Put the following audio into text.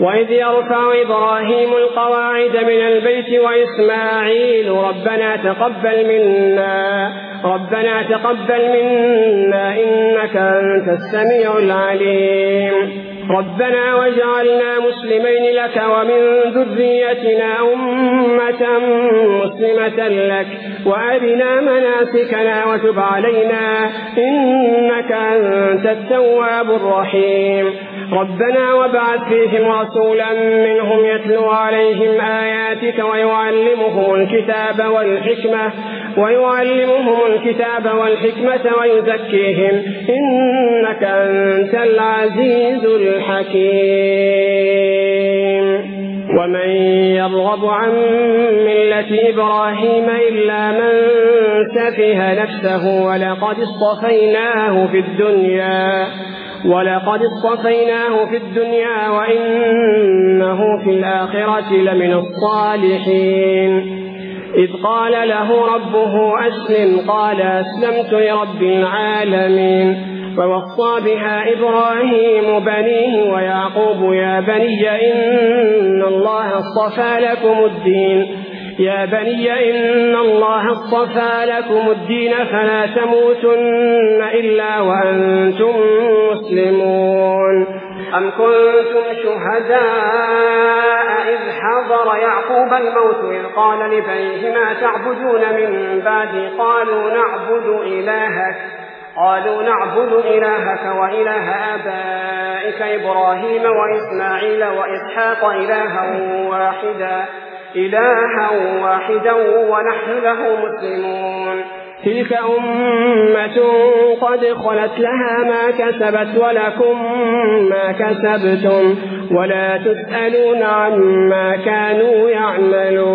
وإذ يرفع إبراهيم القواعد من البيت وإسماعيل ربنا تقبل منا إنك أنت السميع العليم ربنا واجعلنا مسلمين لك ومن ذريتنا أمة مسلمة لك وأرنا مناسكنا وتب علينا إنك أنت التواب الرحيم ربنا وابعث فيهم رسولا منهم يتلو عليهم آياتك ويعلمهم الكتاب والحكمة ويزكيهم إنك أنت العزيز الحكيم ومن يرغب عن ملة إبراهيم إلا من سفه نفسه ولقد اصطفيناه في الدنيا وإنه في الآخرة لمن الصالحين إذ قال له ربه أسلم قال أسلمت لرب العالمين فوصى بها إبراهيم بنيه ويعقوب يا بني إن الله اصطفى لكم الدين فلا تموتن إلا وأنتم مسلمون أم كنتم شهداء إذ حضر يعقوب الموت إذ قال لبنيه ما تعبدون من بعدي قالوا نعبد إلهك وإله آبائك إبراهيم وإسماعيل وإسحاق إلها واحدا ونحن له مسلمون تلك أمة قد خلت لها ما كسبت ولكم ما كسبتم ولا تسألون عما كانوا يعملون